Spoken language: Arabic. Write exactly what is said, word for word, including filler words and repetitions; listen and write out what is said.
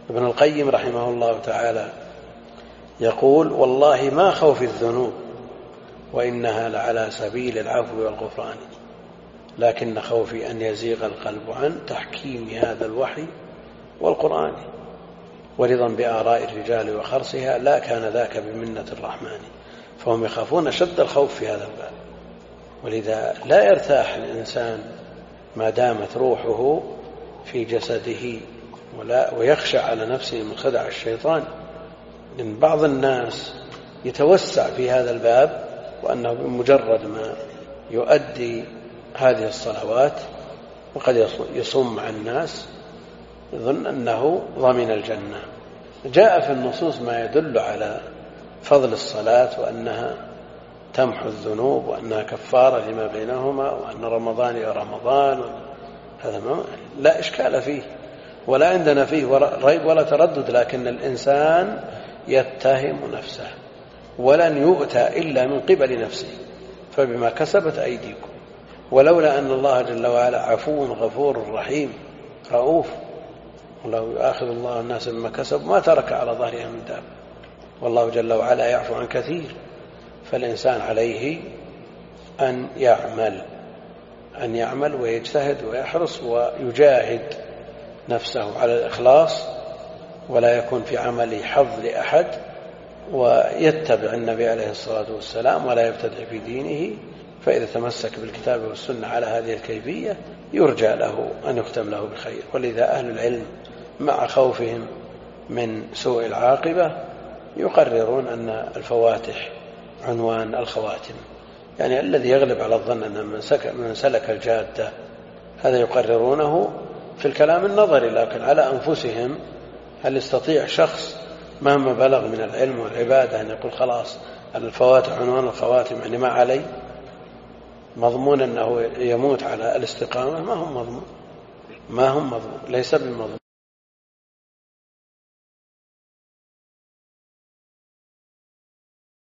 ابن القيم رحمه الله تعالى يقول: والله ما خوف الذنوب وإنها لعلى سبيل العفو والغفران، لكن خوفي أن يزيغ القلب عن تحكيم هذا الوحي والقرآن ورضا بآراء الرجال وخرصها، لا كان ذاك بمنة الرحمن. فهم يخافون شد الخوف في هذا الباب، ولذا لا يرتاح الإنسان ما دامت روحه في جسده، ولا ويخشى على نفسه من خدع الشيطان. لأن بعض الناس يتوسع في هذا الباب، وأنه بمجرد ما يؤدي هذه الصلوات وقد يصوم مع الناس يظن أنه ضمن الجنة. جاء في النصوص ما يدل على فضل الصلاة، وأنها تمحو الذنوب، وأنها كفارة لما بينهما، وأن رمضان يا رمضان. هذا ما لا إشكال فيه، ولا عندنا فيه ريب ولا تردد، لكن الإنسان يتهم نفسه، ولن يؤتى إلا من قبل نفسه، فبما كسبت أيديكم. ولولا أن الله جل وعلا عفو غفور رحيم رؤوف، ولو يؤاخذ الله الناس بما كسبوا ما ترك على ظهرها من دابة، والله جل وعلا يعفو عن كثير. فالإنسان عليه أن يعمل أن يعمل ويجتهد ويحرص ويجاهد نفسه على الإخلاص، ولا يكون في عمله حظ لأحد، ويتبع النبي عليه الصلاة والسلام ولا يبتدع في دينه. فإذا تمسك بالكتاب والسنة على هذه الكيفية يرجى له أن يختم له بخير. ولذا أهل العلم مع خوفهم من سوء العاقبة يقررون أن الفواتح عنوان الخواتم، يعني الذي يغلب على الظن أن من سلك الجادة هذا يقررونه في الكلام النظري، لكن على أنفسهم هل يستطيع شخص مهما بلغ من العلم والعبادة أن يقول خلاص الفواتح عنوان الخواتم، يعني ما علي مضمون أنه يموت على الاستقامة؟ ما هم مضمون، ما هم مضمون، ليس بمضمون.